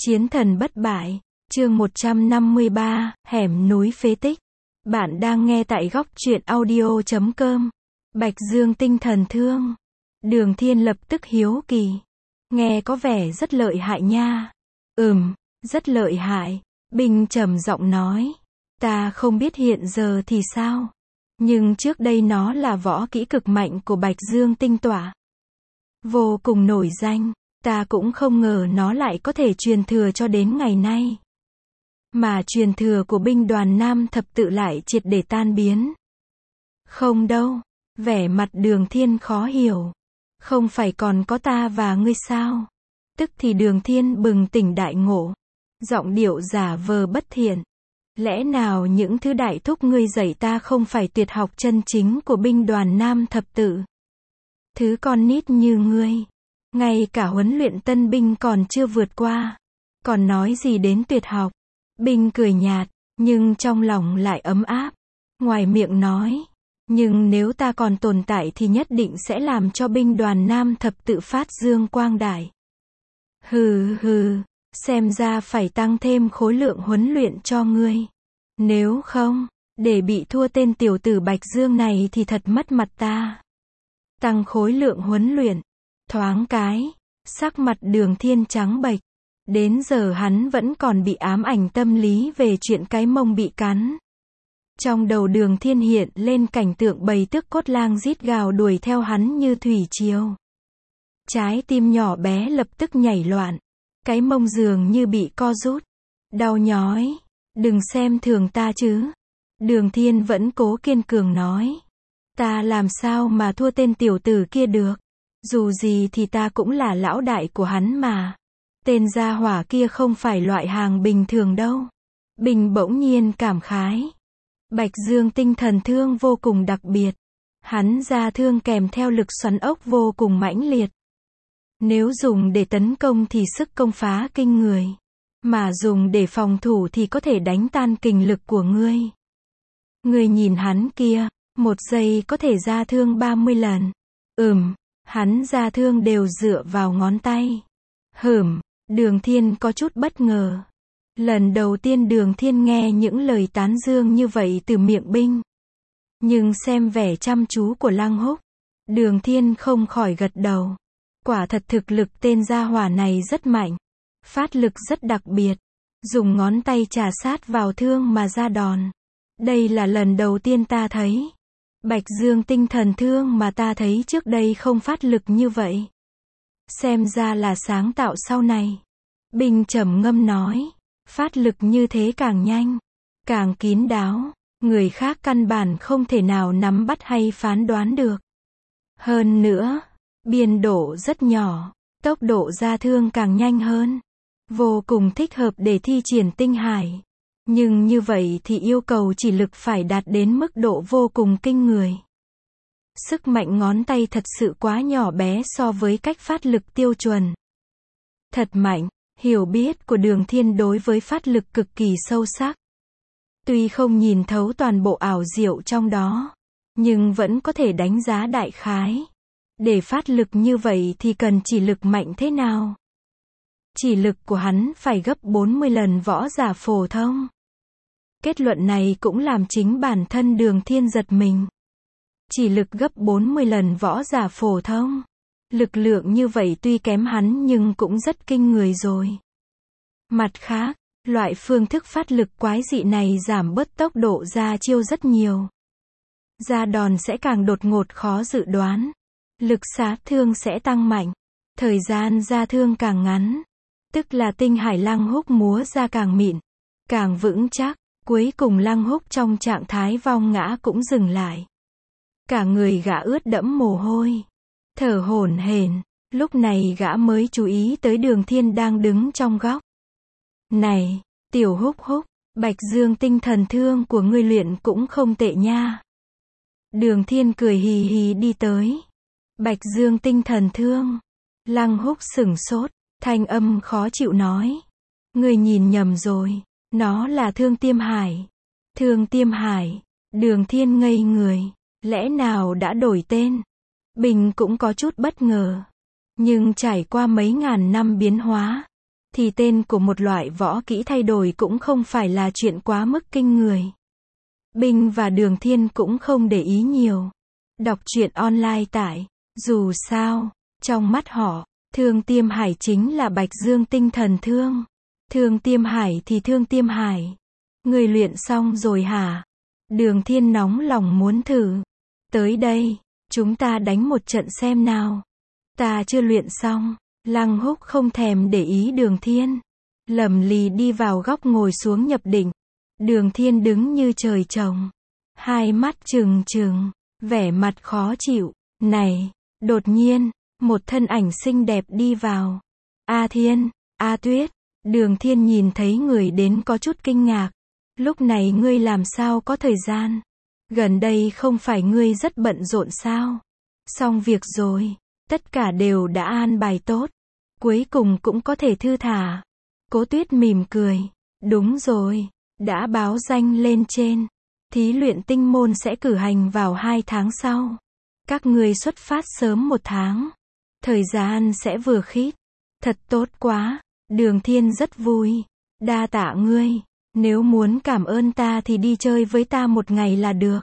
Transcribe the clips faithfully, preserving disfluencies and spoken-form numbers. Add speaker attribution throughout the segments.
Speaker 1: Chiến thần bất bại, chương một trăm năm mươi ba, hẻm núi phế tích. Bạn đang nghe tại góc truyện audio chấm com. Bạch Dương tinh thần thương. Đường Thiên lập tức hiếu kỳ. Nghe có vẻ rất lợi hại nha. Ừm, rất lợi hại. Binh trầm giọng nói. Ta không biết hiện giờ thì sao. Nhưng trước đây nó là võ kỹ cực mạnh của Bạch Dương tinh tỏa. Vô cùng nổi danh. Ta cũng không ngờ nó lại có thể truyền thừa cho đến ngày nay. Mà truyền thừa của binh đoàn Nam thập tự lại triệt để tan biến. Không đâu. Vẻ mặt Đường Thiên khó hiểu. Không phải còn có ta và ngươi sao? Tức thì Đường Thiên bừng tỉnh đại ngộ. Giọng điệu giả vờ bất thiện. Lẽ nào những thứ đại thúc ngươi dạy ta không phải tuyệt học chân chính của binh đoàn Nam thập tự? Thứ con nít như ngươi. Ngay cả huấn luyện tân binh còn chưa vượt qua. Còn nói gì đến tuyệt học. Binh cười nhạt, nhưng trong lòng lại ấm áp. Ngoài miệng nói. Nhưng nếu ta còn tồn tại thì nhất định sẽ làm cho binh đoàn Nam thập tự phát dương quang đại. Hừ hừ, xem ra phải tăng thêm khối lượng huấn luyện cho ngươi. Nếu không, để bị thua tên tiểu tử Bạch Dương này thì thật mất mặt ta. Tăng khối lượng huấn luyện. Thoáng cái, sắc mặt Đường Thiên trắng bệch. Đến giờ hắn vẫn còn bị ám ảnh tâm lý về chuyện cái mông bị cắn. Trong đầu Đường Thiên hiện lên cảnh tượng bầy tước cốt lang rít gào đuổi theo hắn như thủy triều. Trái tim nhỏ bé lập tức nhảy loạn. Cái mông dường như bị co rút. Đau nhói. Đừng xem thường ta chứ. Đường Thiên vẫn cố kiên cường nói. Ta làm sao mà thua tên tiểu tử kia được. Dù gì thì ta cũng là lão đại của hắn mà. Tên gia hỏa kia không phải loại hàng bình thường đâu. Bình bỗng nhiên cảm khái. Bạch Dương tinh thần thương vô cùng đặc biệt. Hắn ra thương kèm theo lực xoắn ốc vô cùng mãnh liệt. Nếu dùng để tấn công thì sức công phá kinh người. Mà dùng để phòng thủ thì có thể đánh tan kình lực của ngươi. Ngươi nhìn hắn kia, một giây có thể ra thương ba mươi lần. Ừm, hắn ra thương đều dựa vào ngón tay. Hửm, Đường Thiên có chút bất ngờ. Lần đầu tiên Đường Thiên nghe những lời tán dương như vậy từ miệng binh. Nhưng xem vẻ chăm chú của Lăng Húc, Đường Thiên không khỏi gật đầu. Quả thật thực lực tên gia hỏa này rất mạnh. Phát lực rất đặc biệt. Dùng ngón tay chà sát vào thương mà ra đòn. Đây là lần đầu tiên ta thấy. Bạch Dương tinh thần thương mà ta thấy trước đây không phát lực như vậy. Xem ra là sáng tạo sau này. Binh trầm ngâm nói. Phát lực như thế càng nhanh. Càng kín đáo. Người khác căn bản không thể nào nắm bắt hay phán đoán được. Hơn nữa, biên độ rất nhỏ. Tốc độ ra thương càng nhanh hơn. Vô cùng thích hợp để thi triển tinh hải. Nhưng như vậy thì yêu cầu chỉ lực phải đạt đến mức độ vô cùng kinh người. Sức mạnh ngón tay thật sự quá nhỏ bé so với cách phát lực tiêu chuẩn. Thật mạnh, hiểu biết của Đường Thiên đối với phát lực cực kỳ sâu sắc. Tuy không nhìn thấu toàn bộ ảo diệu trong đó, nhưng vẫn có thể đánh giá đại khái. Để phát lực như vậy thì cần chỉ lực mạnh thế nào? Chỉ lực của hắn phải gấp bốn mươi lần võ giả phổ thông. Kết luận này cũng làm chính bản thân Đường Thiên giật mình. Chỉ lực gấp bốn mươi lần võ giả phổ thông. Lực lượng như vậy tuy kém hắn nhưng cũng rất kinh người rồi. Mặt khác, loại phương thức phát lực quái dị này giảm bớt tốc độ ra chiêu rất nhiều. Ra đòn sẽ càng đột ngột khó dự đoán. Lực sát thương sẽ tăng mạnh. Thời gian ra thương càng ngắn. Tức là tinh hải Lăng Húc múa ra càng mịn. Càng vững chắc. Cuối cùng Lăng Húc trong trạng thái vong ngã cũng dừng lại. Cả người gã ướt đẫm mồ hôi. Thở hổn hển. Lúc này gã mới chú ý tới Đường Thiên đang đứng trong góc. Này, tiểu Húc Húc, Bạch Dương tinh thần thương của ngươi luyện cũng không tệ nha. Đường Thiên cười hì hì đi tới. Bạch Dương tinh thần thương. Lăng Húc sửng sốt, thanh âm khó chịu nói. Ngươi nhìn nhầm rồi, nó là thương tiêm hải. Thương tiêm hải. Đường Thiên ngây người. Lẽ nào đã đổi tên? Bình cũng có chút bất ngờ. Nhưng trải qua mấy ngàn năm biến hóa, thì tên của một loại võ kỹ thay đổi cũng không phải là chuyện quá mức kinh người. Binh và Đường Thiên cũng không để ý nhiều. Đọc truyện online tại, dù sao, trong mắt họ, Thương Tiêm Hải chính là Bạch Dương Tinh Thần Thương. Thương Tiêm Hải thì Thương Tiêm Hải. Người luyện xong rồi hả? Đường Thiên nóng lòng muốn thử. Tới đây, chúng ta đánh một trận xem nào. Ta chưa luyện xong. Lăng Húc không thèm để ý Đường Thiên. Lầm lì đi vào góc ngồi xuống nhập định. Đường Thiên đứng như trời trồng. Hai mắt trừng trừng, vẻ mặt khó chịu. Này, đột nhiên, một thân ảnh xinh đẹp đi vào. A Thiên, A Tuyết. Đường Thiên nhìn thấy người đến có chút kinh ngạc. Lúc này ngươi làm sao có thời gian? Gần đây không phải ngươi rất bận rộn sao? Xong việc rồi, tất cả đều đã an bài tốt. Cuối cùng cũng có thể thư thả. Cố Tuyết mỉm cười. Đúng rồi, đã báo danh lên trên. Thí luyện tinh môn sẽ cử hành vào hai tháng sau. Các ngươi xuất phát sớm một tháng. Thời gian sẽ vừa khít. Thật tốt quá. Đường Thiên rất vui. Đa tạ ngươi. Nếu muốn cảm ơn ta thì đi chơi với ta một ngày là được.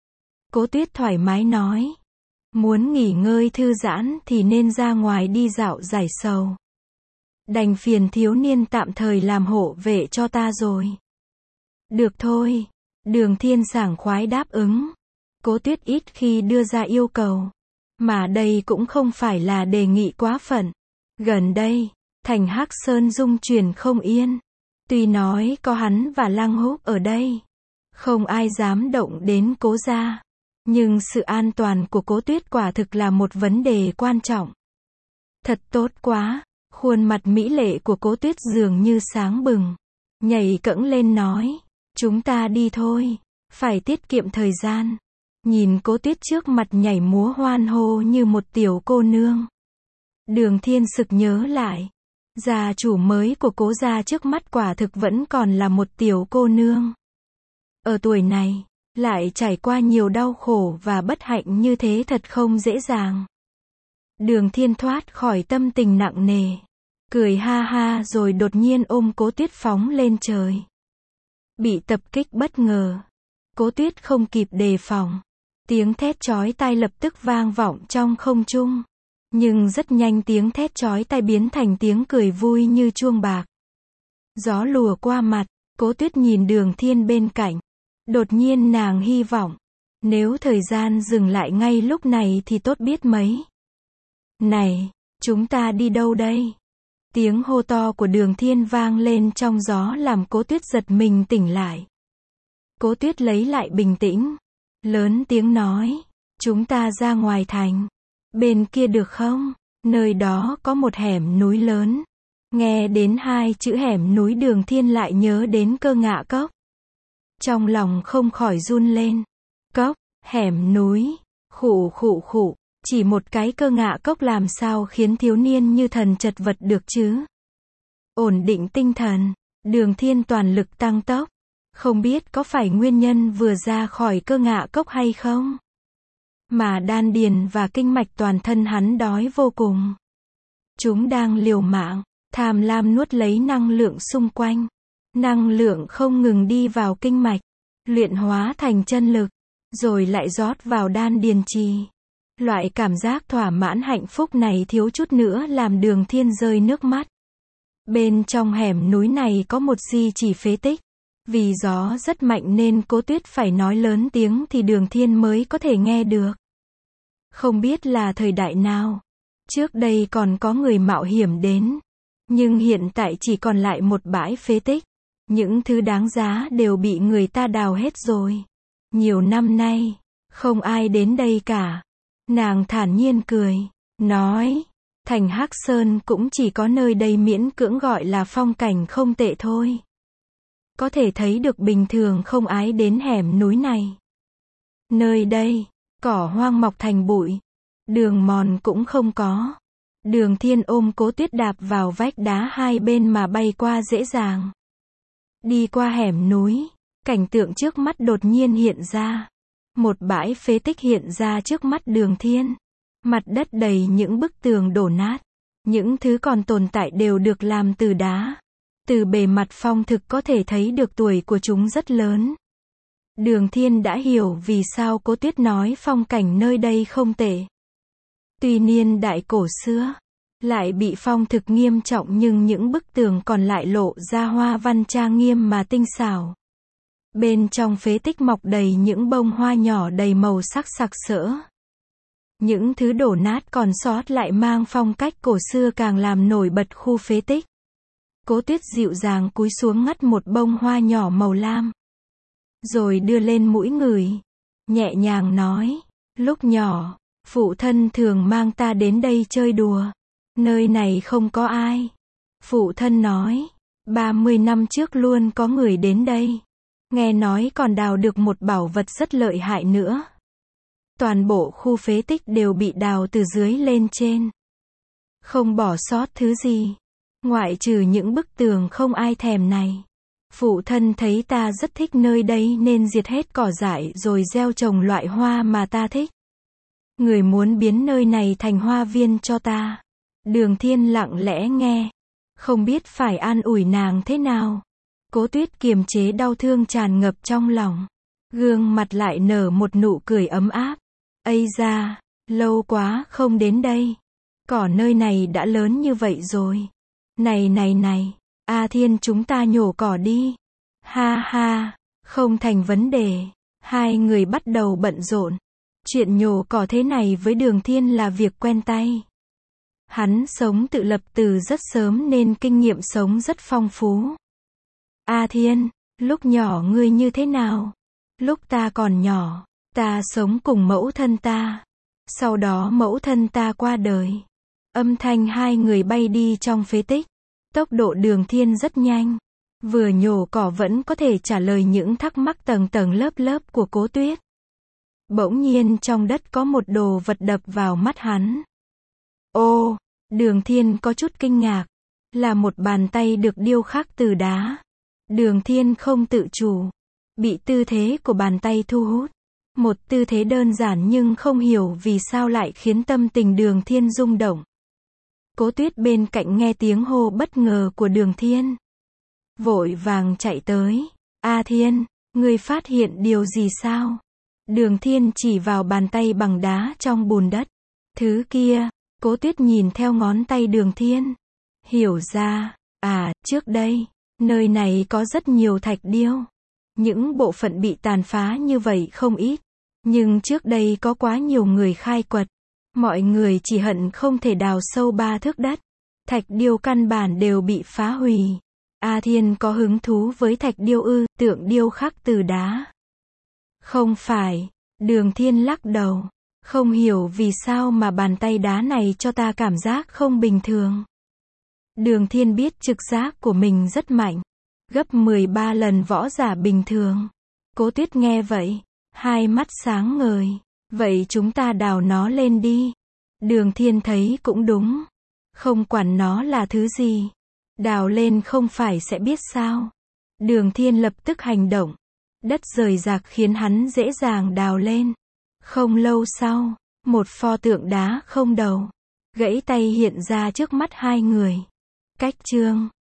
Speaker 1: Cố Tuyết thoải mái nói. Muốn nghỉ ngơi thư giãn thì nên ra ngoài đi dạo giải sầu. Đành phiền thiếu niên tạm thời làm hộ vệ cho ta rồi. Được thôi. Đường Thiên sảng khoái đáp ứng. Cố Tuyết ít khi đưa ra yêu cầu. Mà đây cũng không phải là đề nghị quá phận. Gần đây, thành Hắc Sơn dung chuyển không yên. Tuy nói có hắn và Lăng Húc ở đây, không ai dám động đến Cố gia. Nhưng sự an toàn của Cố Tuyết quả thực là một vấn đề quan trọng. Thật tốt quá. Khuôn mặt mỹ lệ của Cố Tuyết dường như sáng bừng. Nhảy cẫng lên nói. Chúng ta đi thôi. Phải tiết kiệm thời gian. Nhìn Cố Tuyết trước mặt nhảy múa hoan hô như một tiểu cô nương. Đường Thiên sực nhớ lại. Gia chủ mới của Cố gia trước mắt quả thực vẫn còn là một tiểu cô nương. Ở tuổi này, lại trải qua nhiều đau khổ và bất hạnh như thế thật không dễ dàng. Đường Thiên thoát khỏi tâm tình nặng nề. Cười ha ha rồi đột nhiên ôm Cố Tuyết phóng lên trời. Bị tập kích bất ngờ. Cố Tuyết không kịp đề phòng. Tiếng thét chói tai lập tức vang vọng trong không trung. Nhưng rất nhanh tiếng thét chói tai biến thành tiếng cười vui như chuông bạc. Gió lùa qua mặt, Cố Tuyết nhìn Đường Thiên bên cạnh. Đột nhiên nàng hy vọng. Nếu thời gian dừng lại ngay lúc này thì tốt biết mấy. Này, chúng ta đi đâu đây? Tiếng hô to của Đường Thiên vang lên trong gió làm Cố Tuyết giật mình tỉnh lại. Cố Tuyết lấy lại bình tĩnh. Lớn tiếng nói. Chúng ta ra ngoài thành. Bên kia được không? Nơi đó có một hẻm núi lớn. Nghe đến hai chữ hẻm núi Đường Thiên lại nhớ đến Cơ Ngạ Cốc. Trong lòng không khỏi run lên. Cốc, hẻm núi, khụ khụ khụ. Chỉ một cái Cơ Ngạ Cốc làm sao khiến thiếu niên như thần chật vật được chứ? Ổn định tinh thần, Đường Thiên toàn lực tăng tốc. Không biết có phải nguyên nhân vừa ra khỏi Cơ Ngạ Cốc hay không? Mà đan điền và kinh mạch toàn thân hắn đói vô cùng. Chúng đang liều mạng, tham lam nuốt lấy năng lượng xung quanh. Năng lượng không ngừng đi vào kinh mạch, luyện hóa thành chân lực, rồi lại rót vào đan điền trì. Loại cảm giác thỏa mãn hạnh phúc này thiếu chút nữa làm Đường Thiên rơi nước mắt. Bên trong hẻm núi này có một di chỉ phế tích. Vì gió rất mạnh nên Cố Tuyết phải nói lớn tiếng thì Đường Thiên mới có thể nghe được. Không biết là thời đại nào. Trước đây còn có người mạo hiểm đến. Nhưng hiện tại chỉ còn lại một bãi phế tích. Những thứ đáng giá đều bị người ta đào hết rồi. Nhiều năm nay, không ai đến đây cả. Nàng thản nhiên cười, nói, thành Hắc Sơn cũng chỉ có nơi đây miễn cưỡng gọi là phong cảnh không tệ thôi. Có thể thấy được bình thường không ai đến hẻm núi này. Nơi đây, cỏ hoang mọc thành bụi, đường mòn cũng không có. Đường Thiên ôm Cố Tuyết đạp vào vách đá hai bên mà bay qua dễ dàng. Đi qua hẻm núi, cảnh tượng trước mắt đột nhiên hiện ra. Một bãi phế tích hiện ra trước mắt Đường Thiên. Mặt đất đầy những bức tường đổ nát. Những thứ còn tồn tại đều được làm từ đá. Từ bề mặt phong thực có thể thấy được tuổi của chúng rất lớn. Đường Thiên đã hiểu vì sao Cố Tuyết nói phong cảnh nơi đây không tệ. Tuy niên đại cổ xưa, lại bị phong thực nghiêm trọng nhưng những bức tường còn lại lộ ra hoa văn trang nghiêm mà tinh xảo. Bên trong phế tích mọc đầy những bông hoa nhỏ đầy màu sắc sặc sỡ. Những thứ đổ nát còn sót lại mang phong cách cổ xưa càng làm nổi bật khu phế tích. Cố Tuyết dịu dàng cúi xuống ngắt một bông hoa nhỏ màu lam. Rồi đưa lên mũi ngửi. Nhẹ nhàng nói, lúc nhỏ, phụ thân thường mang ta đến đây chơi đùa. Nơi này không có ai. Phụ thân nói, ba mươi năm trước luôn có người đến đây. Nghe nói còn đào được một bảo vật rất lợi hại nữa. Toàn bộ khu phế tích đều bị đào từ dưới lên trên. Không bỏ sót thứ gì. Ngoại trừ những bức tường không ai thèm này. Phụ thân thấy ta rất thích nơi đây nên diệt hết cỏ dại rồi gieo trồng loại hoa mà ta thích. Người muốn biến nơi này thành hoa viên cho ta. Đường Thiên lặng lẽ nghe. Không biết phải an ủi nàng thế nào. Cố Tuyết kiềm chế đau thương tràn ngập trong lòng. Gương mặt lại nở một nụ cười ấm áp. Ây da, lâu quá không đến đây. Cỏ nơi này đã lớn như vậy rồi. Này này này, A Thiên chúng ta nhổ cỏ đi. Ha ha, không thành vấn đề. Hai người bắt đầu bận rộn. Chuyện nhổ cỏ thế này với Đường Thiên là việc quen tay. Hắn sống tự lập từ rất sớm nên kinh nghiệm sống rất phong phú. A Thiên, lúc nhỏ ngươi như thế nào? Lúc ta còn nhỏ, ta sống cùng mẫu thân ta. Sau đó mẫu thân ta qua đời. Âm thanh hai người bay đi trong phế tích. Tốc độ Đường Thiên rất nhanh. Vừa nhổ cỏ vẫn có thể trả lời những thắc mắc tầng tầng lớp lớp của Cố Tuyết. Bỗng nhiên trong đất có một đồ vật đập vào mắt hắn. Ô, Đường Thiên có chút kinh ngạc. Là một bàn tay được điêu khắc từ đá. Đường Thiên không tự chủ. Bị tư thế của bàn tay thu hút. Một tư thế đơn giản nhưng không hiểu vì sao lại khiến tâm tình Đường Thiên rung động. Cố Tuyết bên cạnh nghe tiếng hô bất ngờ của Đường Thiên. Vội vàng chạy tới. A Thiên, ngươi phát hiện điều gì sao? Đường Thiên chỉ vào bàn tay bằng đá trong bùn đất. Thứ kia, Cố Tuyết nhìn theo ngón tay Đường Thiên. Hiểu ra, à, trước đây, nơi này có rất nhiều thạch điêu. Những bộ phận bị tàn phá như vậy không ít. Nhưng trước đây có quá nhiều người khai quật. Mọi người chỉ hận không thể đào sâu ba thước đất. Thạch điêu căn bản đều bị phá hủy. A Thiên có hứng thú với thạch điêu ư, tượng điêu khắc từ đá. Không phải, Đường Thiên lắc đầu. Không hiểu vì sao mà bàn tay đá này cho ta cảm giác không bình thường. Đường Thiên biết trực giác của mình rất mạnh. Gấp mười ba lần võ giả bình thường. Cố Tuyết nghe vậy. Hai mắt sáng ngời. Vậy chúng ta đào nó lên đi. Đường Thiên thấy cũng đúng. Không quản nó là thứ gì. Đào lên không phải sẽ biết sao. Đường Thiên lập tức hành động. Đất rời rạc khiến hắn dễ dàng đào lên. Không lâu sau, một pho tượng đá không đầu, gãy tay hiện ra trước mắt hai người. Cách chương